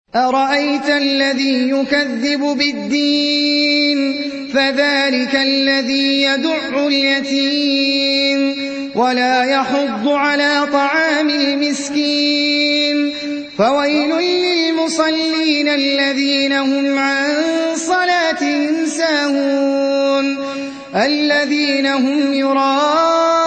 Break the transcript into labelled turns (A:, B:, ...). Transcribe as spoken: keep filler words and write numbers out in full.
A: أرأيت الذي يكذب بالدين فذلك الذي يدع اليتيم ولا يحض على طعام المسكين فويل للمصلين الذين هم عن صلاتهم ساهون الذين هم يراءون